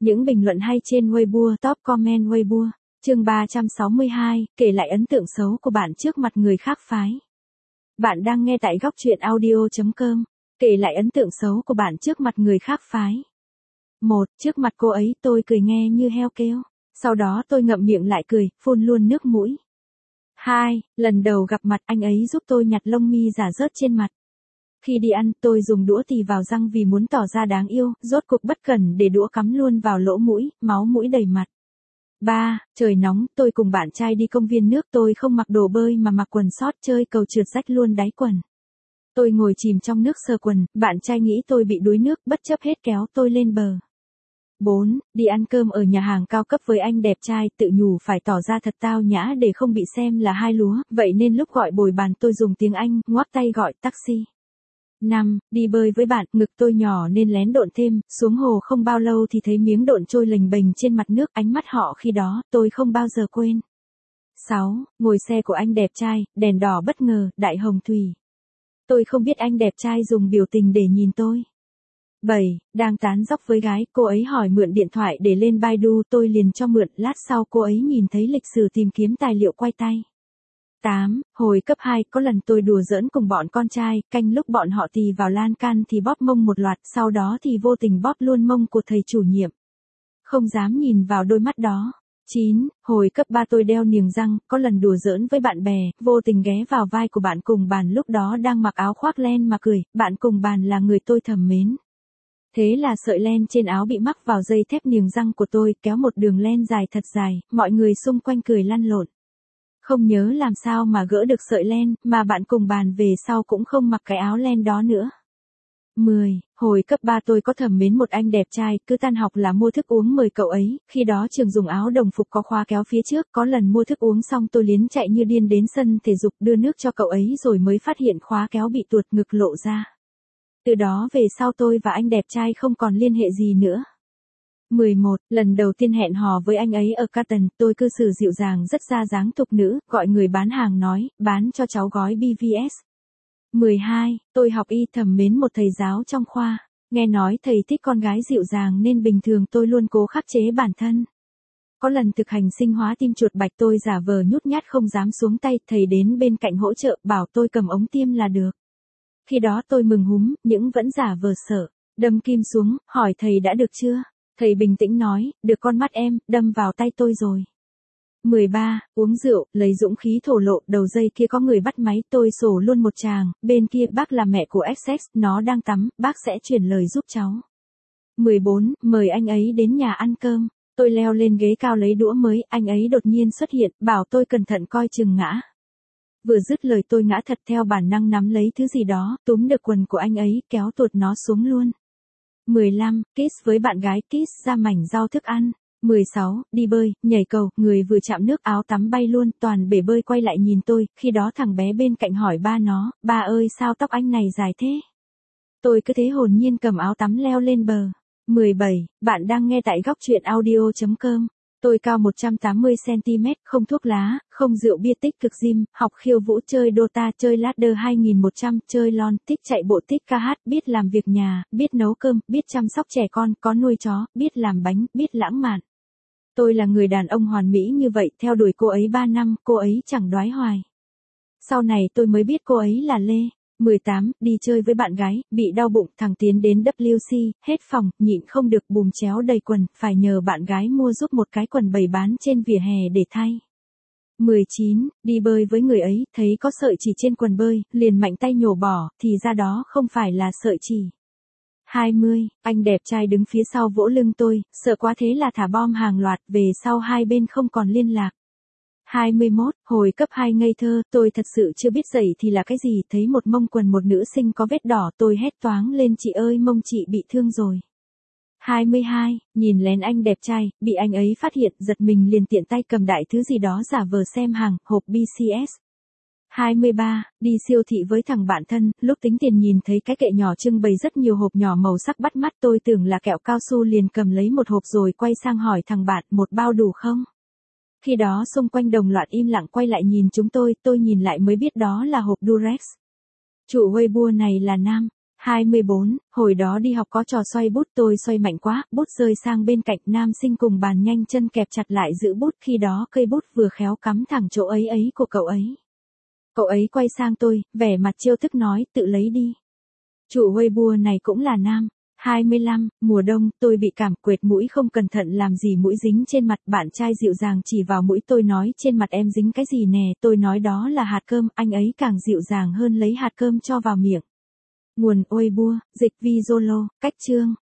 Những bình luận hay trên Weibo, top comment Weibo. Chương 362, kể lại ấn tượng xấu của bạn trước mặt người khác phái. Bạn đang nghe tại góc truyện audio.com. Kể lại ấn tượng xấu của bạn trước mặt người khác phái. 1. Trước mặt cô ấy tôi cười nghe như heo kêu. Sau đó tôi ngậm miệng lại cười, phun luôn nước mũi. 2. Lần đầu gặp mặt anh ấy giúp tôi nhặt lông mi giả rớt trên mặt. Khi đi ăn, tôi dùng đũa tì vào răng vì muốn tỏ ra đáng yêu, rốt cuộc bất cẩn để đũa cắm luôn vào lỗ mũi, máu mũi đầy mặt. 3. Trời nóng, tôi cùng bạn trai đi công viên nước, tôi không mặc đồ bơi mà mặc quần sót chơi cầu trượt rách luôn đáy quần. Tôi ngồi chìm trong nước sờ quần, bạn trai nghĩ tôi bị đuối nước, bất chấp hết kéo tôi lên bờ. 4. Đi ăn cơm ở nhà hàng cao cấp với anh đẹp trai, tự nhủ phải tỏ ra thật tao nhã để không bị xem là hai lúa, vậy nên lúc gọi bồi bàn tôi dùng tiếng Anh, ngoắc tay gọi taxi. 5. Đi bơi với bạn, ngực tôi nhỏ nên lén độn thêm, xuống hồ không bao lâu thì thấy miếng độn trôi lềnh bềnh trên mặt nước, ánh mắt họ khi đó, tôi không bao giờ quên. 6. Ngồi xe của anh đẹp trai, đèn đỏ bất ngờ, đại hồng thủy. Tôi không biết anh đẹp trai dùng biểu tình để nhìn tôi. 7. Đang tán dóc với gái, cô ấy hỏi mượn điện thoại để lên Baidu, tôi liền cho mượn, lát sau cô ấy nhìn thấy lịch sử tìm kiếm tài liệu quay tay. 8. Hồi cấp 2, có lần tôi đùa giỡn cùng bọn con trai, canh lúc bọn họ tì vào lan can thì bóp mông một loạt, sau đó thì vô tình bóp luôn mông của thầy chủ nhiệm. Không dám nhìn vào đôi mắt đó. 9. Hồi cấp 3 tôi đeo niềng răng, có lần đùa giỡn với bạn bè, vô tình ghé vào vai của bạn cùng bàn lúc đó đang mặc áo khoác len mà cười, bạn cùng bàn là người tôi thầm mến. Thế là sợi len trên áo bị mắc vào dây thép niềng răng của tôi, kéo một đường len dài thật dài, mọi người xung quanh cười lăn lộn. Không nhớ làm sao mà gỡ được sợi len, mà bạn cùng bàn về sau cũng không mặc cái áo len đó nữa. 10. Hồi cấp 3 tôi có thầm mến một anh đẹp trai, cứ tan học là mua thức uống mời cậu ấy, khi đó trường dùng áo đồng phục có khóa kéo phía trước, có lần mua thức uống xong tôi liến chạy như điên đến sân thể dục đưa nước cho cậu ấy rồi mới phát hiện khóa kéo bị tuột, ngực lộ ra. Từ đó về sau tôi và anh đẹp trai không còn liên hệ gì nữa. 11. Lần đầu tiên hẹn hò với anh ấy ở Canton, tôi cư xử dịu dàng rất ra dáng thục nữ, gọi người bán hàng nói, bán cho cháu gói BVS. 12. Tôi học y, thầm mến một thầy giáo trong khoa. Nghe nói thầy thích con gái dịu dàng nên bình thường tôi luôn cố khắc chế bản thân. Có lần thực hành sinh hóa tim chuột bạch tôi giả vờ nhút nhát không dám xuống tay, thầy đến bên cạnh hỗ trợ, bảo tôi cầm ống tiêm là được. Khi đó tôi mừng húm, nhưng vẫn giả vờ sợ. Đâm kim xuống, hỏi thầy đã được chưa? Thầy bình tĩnh nói, được con mắt em, đâm vào tay tôi rồi. 13. Uống rượu, lấy dũng khí thổ lộ, đầu dây kia có người bắt máy, tôi sổ luôn một tràng, bên kia bác là mẹ của XX, nó đang tắm, bác sẽ truyền lời giúp cháu. 14. Mời anh ấy đến nhà ăn cơm, tôi leo lên ghế cao lấy đũa mới, anh ấy đột nhiên xuất hiện, bảo tôi cẩn thận coi chừng ngã. Vừa dứt lời tôi ngã thật, theo bản năng nắm lấy thứ gì đó, túm được quần của anh ấy, kéo tuột nó xuống luôn. 15. Kiss với bạn gái, kiss ra mảnh rau thức ăn. 16. Đi bơi, nhảy cầu, người vừa chạm nước áo tắm bay luôn, toàn bể bơi quay lại nhìn tôi, khi đó thằng bé bên cạnh hỏi ba nó, ba ơi sao tóc anh này dài thế? Tôi cứ thế hồn nhiên cầm áo tắm leo lên bờ. 17. Bạn đang nghe tại góc truyện audio.com. Tôi cao 180cm, không thuốc lá, không rượu bia, tích cực gym, học khiêu vũ, chơi Dota, chơi ladder 2100, chơi LOL, thích chạy bộ, thích ca hát, biết làm việc nhà, biết nấu cơm, biết chăm sóc trẻ con, có nuôi chó, biết làm bánh, biết lãng mạn. Tôi là người đàn ông hoàn mỹ như vậy, theo đuổi cô ấy 3 năm, cô ấy chẳng đoái hoài. Sau này tôi mới biết cô ấy là Lê. 18. Đi chơi với bạn gái, bị đau bụng, thằng Tiến đến WC, hết phòng, nhịn không được bùm chéo đầy quần, phải nhờ bạn gái mua giúp một cái quần bày bán trên vỉa hè để thay. 19. Đi bơi với người ấy, thấy có sợi chỉ trên quần bơi, liền mạnh tay nhổ bỏ, thì ra đó không phải là sợi chỉ. 20. Anh đẹp trai đứng phía sau vỗ lưng tôi, sợ quá thế là thả bom hàng loạt, về sau hai bên không còn liên lạc. 21. Hồi cấp 2 ngây thơ, tôi thật sự chưa biết giày thì là cái gì, thấy một mông quần một nữ sinh có vết đỏ, tôi hét toáng lên, chị ơi mông chị bị thương rồi. 22. Nhìn lén anh đẹp trai, bị anh ấy phát hiện, giật mình liền tiện tay cầm đại thứ gì đó giả vờ xem hàng, hộp BCS. 23. Đi siêu thị với thằng bạn thân, lúc tính tiền nhìn thấy cái kệ nhỏ trưng bày rất nhiều hộp nhỏ màu sắc bắt mắt, tôi tưởng là kẹo cao su liền cầm lấy một hộp rồi quay sang hỏi thằng bạn, một bao đủ không? Khi đó xung quanh đồng loạt im lặng quay lại nhìn chúng tôi nhìn lại mới biết đó là hộp Durex. Chủ Weibo này là nam. 24, hồi đó đi học có trò xoay bút tôi xoay mạnh quá, bút rơi sang bên cạnh nam sinh cùng bàn nhanh chân kẹp chặt lại giữ bút khi đó cây bút vừa khéo cắm thẳng chỗ ấy ấy của cậu ấy. Cậu ấy quay sang tôi, vẻ mặt trêu tức nói tự lấy đi. Chủ Weibo này cũng là nam. 25, mùa đông, tôi bị cảm quệt mũi không cẩn thận làm gì mũi dính trên mặt, bạn trai dịu dàng chỉ vào mũi tôi nói trên mặt em dính cái gì nè, tôi nói đó là hạt cơm, anh ấy càng dịu dàng hơn lấy hạt cơm cho vào miệng. Nguồn Weibo, dịch Vizolo, cách chương.